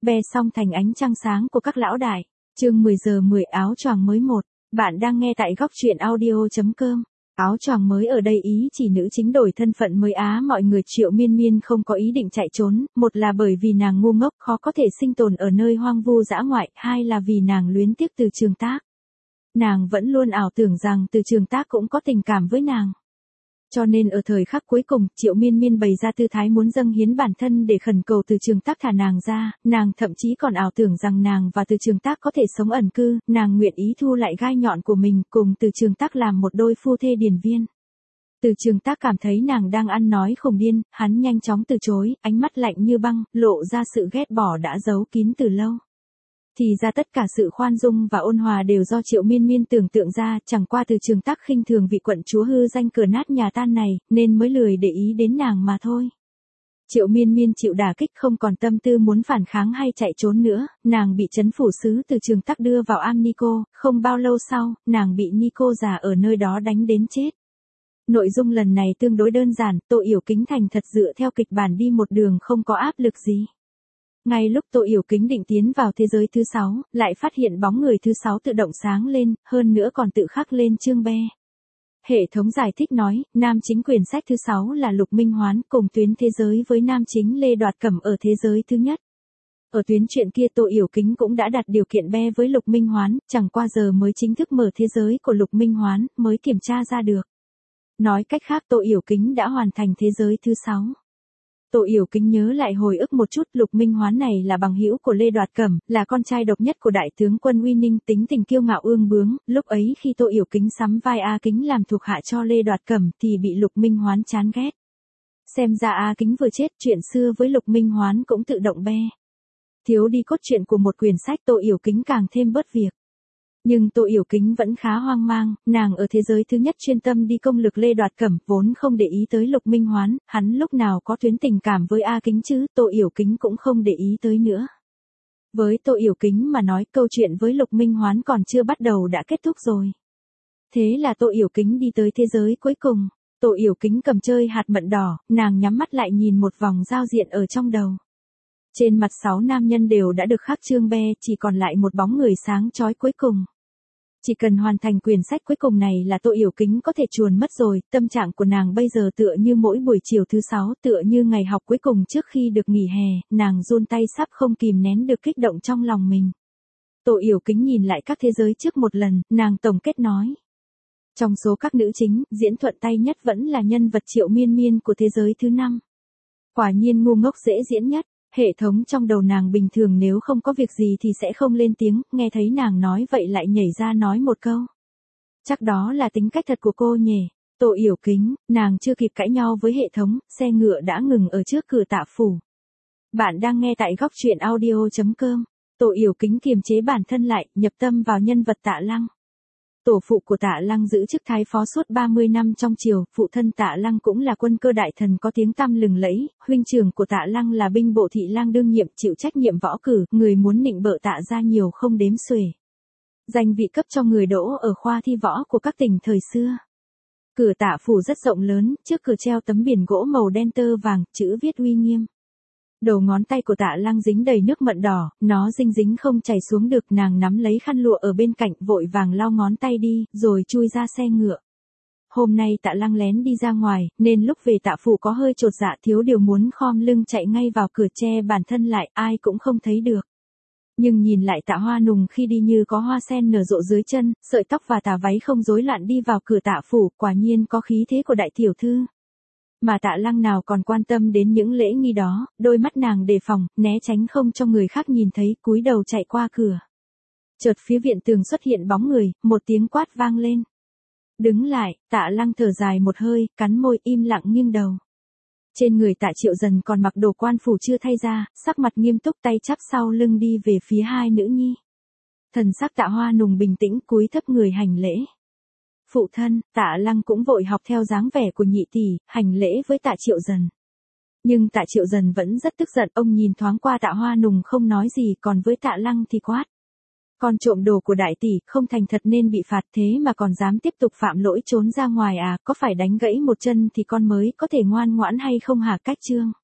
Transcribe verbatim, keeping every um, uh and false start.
be xong thành ánh trăng sáng của các lão đại. Chương mười giờ mười áo choàng mới một. Bạn đang nghe tại góc truyện audio chấm com. Áo choàng mới ở đây ý chỉ nữ chính đổi thân phận mới á mọi người. Triệu Miên Miên không có ý định chạy trốn, một là bởi vì nàng ngu ngốc khó có thể sinh tồn ở nơi hoang vu dã ngoại, hai là vì nàng luyến tiếc Từ Trường Tác. Nàng vẫn luôn ảo tưởng rằng Từ Trường Tác cũng có tình cảm với nàng. Cho nên ở thời khắc cuối cùng, Triệu Miên Miên bày ra tư thái muốn dâng hiến bản thân để khẩn cầu Từ Trường Tác thả nàng ra, nàng thậm chí còn ảo tưởng rằng nàng và Từ Trường Tác có thể sống ẩn cư, nàng nguyện ý thu lại gai nhọn của mình cùng Từ Trường Tác làm một đôi phu thê điển viên. Từ Trường Tác cảm thấy nàng đang ăn nói khùng điên, hắn nhanh chóng từ chối, ánh mắt lạnh như băng, lộ ra sự ghét bỏ đã giấu kín từ lâu. Thì ra tất cả sự khoan dung và ôn hòa đều do Triệu Miên Miên tưởng tượng ra, chẳng qua Từ Trường Tác khinh thường vị quận chúa hư danh cửa nát nhà tan này, nên mới lười để ý đến nàng mà thôi. Triệu Miên Miên chịu đả kích không còn tâm tư muốn phản kháng hay chạy trốn nữa, nàng bị trấn phủ sứ Từ Trường Tác đưa vào am Nico, không bao lâu sau, nàng bị Nico già ở nơi đó đánh đến chết. Nội dung lần này tương đối đơn giản, Tô Yểu Kính thành thật dựa theo kịch bản đi một đường không có áp lực gì. Ngay lúc Tô Yểu Kính định tiến vào thế giới thứ sáu, lại phát hiện bóng người thứ sáu tự động sáng lên, hơn nữa còn tự khắc lên chương be. Hệ thống giải thích nói, nam chính quyển sách thứ sáu là Lục Minh Hoán cùng tuyến thế giới với nam chính Lê Đoạt Cẩm ở thế giới thứ nhất. Ở tuyến truyện kia Tô Yểu Kính cũng đã đặt điều kiện be với Lục Minh Hoán, chẳng qua giờ mới chính thức mở thế giới của Lục Minh Hoán, mới kiểm tra ra được. Nói cách khác Tô Yểu Kính đã hoàn thành thế giới thứ sáu. Tô Yểu Kính nhớ lại hồi ức một chút, Lục Minh Hoán này là bằng hữu của Lê Đoạt Cẩm, là con trai độc nhất của đại tướng quân Uy Ninh, tính tình kiêu ngạo ương bướng, lúc ấy khi Tô Yểu Kính sắm vai A Kính làm thuộc hạ cho Lê Đoạt Cẩm thì bị Lục Minh Hoán chán ghét. Xem ra A Kính vừa chết, chuyện xưa với Lục Minh Hoán cũng tự động be. Thiếu đi cốt truyện của một quyển sách Tô Yểu Kính càng thêm bớt việc. Nhưng Tô Yểu Kính vẫn khá hoang mang, nàng ở thế giới thứ nhất chuyên tâm đi công lực Lê Đoạt Cẩm, vốn không để ý tới Lục Minh Hoán, hắn lúc nào có tuyến tình cảm với A Kính chứ, Tô Yểu Kính cũng không để ý tới nữa. Với Tô Yểu Kính mà nói, câu chuyện với Lục Minh Hoán còn chưa bắt đầu đã kết thúc rồi. Thế là Tô Yểu Kính đi tới thế giới cuối cùng, Tô Yểu Kính cầm chơi hạt mận đỏ, nàng nhắm mắt lại nhìn một vòng giao diện ở trong đầu. Trên mặt sáu nam nhân đều đã được khắc chương be, chỉ còn lại một bóng người sáng chói cuối cùng. Chỉ cần hoàn thành quyển sách cuối cùng này là Tô Yểu Kính có thể chuồn mất rồi, tâm trạng của nàng bây giờ tựa như mỗi buổi chiều thứ sáu, tựa như ngày học cuối cùng trước khi được nghỉ hè, nàng run tay sắp không kìm nén được kích động trong lòng mình. Tô Yểu Kính nhìn lại các thế giới trước một lần, nàng tổng kết nói. Trong số các nữ chính, diễn thuận tay nhất vẫn là nhân vật Triệu Miên Miên của thế giới thứ năm. Quả nhiên ngu ngốc dễ diễn nhất. Hệ thống trong đầu nàng bình thường nếu không có việc gì thì sẽ không lên tiếng, nghe thấy nàng nói vậy lại nhảy ra nói một câu. Chắc đó là tính cách thật của cô nhỉ. Tô Yểu Kính, nàng chưa kịp cãi nhau với hệ thống, xe ngựa đã ngừng ở trước cửa Tạ phủ. Bạn đang nghe tại góc truyện audio chấm com. Tô Yểu Kính kiềm chế bản thân lại, nhập tâm vào nhân vật Tạ Lăng. Tổ phụ của Tạ Lăng giữ chức thái phó suốt ba mươi năm trong triều, phụ thân Tạ Lăng cũng là quân cơ đại thần có tiếng tăm lừng lẫy, huynh trưởng của Tạ Lăng là binh bộ thị lang đương nhiệm chịu trách nhiệm võ cử, người muốn nịnh bợ Tạ ra nhiều không đếm xuể. Danh vị cấp cho người đỗ ở khoa thi võ của các tỉnh thời xưa. Cửa Tạ phủ rất rộng lớn, trước cửa treo tấm biển gỗ màu đen tơ vàng, chữ viết uy nghiêm. Đầu ngón tay của Tạ Lăng dính đầy nước mận đỏ, nó dính dính không chảy xuống được, nàng nắm lấy khăn lụa ở bên cạnh vội vàng lau ngón tay đi, rồi chui ra xe ngựa. Hôm nay Tạ Lăng lén đi ra ngoài, nên lúc về Tạ phủ có hơi chột dạ, thiếu điều muốn khom lưng chạy ngay vào cửa che bản thân lại, ai cũng không thấy được. Nhưng nhìn lại Tạ Hoa Nùng khi đi như có hoa sen nở rộ dưới chân, sợi tóc và tà váy không rối loạn đi vào cửa Tạ phủ, quả nhiên có khí thế của đại tiểu thư. Mà Tạ Lăng nào còn quan tâm đến những lễ nghi đó, đôi mắt nàng đề phòng, né tránh không cho người khác nhìn thấy, cúi đầu chạy qua cửa. Chợt phía viện tường xuất hiện bóng người, một tiếng quát vang lên. Đứng lại, Tạ Lăng thở dài một hơi, cắn môi im lặng nghiêng đầu. Trên người Tạ Triệu Dần còn mặc đồ quan phủ chưa thay ra, sắc mặt nghiêm túc tay chắp sau lưng đi về phía hai nữ nhi. Thần sắc Tạ Hoa Nùng bình tĩnh cúi thấp người hành lễ. Phụ thân, Tạ Lăng cũng vội học theo dáng vẻ của nhị tỷ, hành lễ với Tạ Triệu Dần. Nhưng Tạ Triệu Dần vẫn rất tức giận, ông nhìn thoáng qua Tạ Hoa Nùng không nói gì, còn với Tạ Lăng thì quát. Con trộm đồ của đại tỷ, không thành thật nên bị phạt, thế mà còn dám tiếp tục phạm lỗi trốn ra ngoài à, có phải đánh gãy một chân thì con mới có thể ngoan ngoãn hay không hả Cách Trương?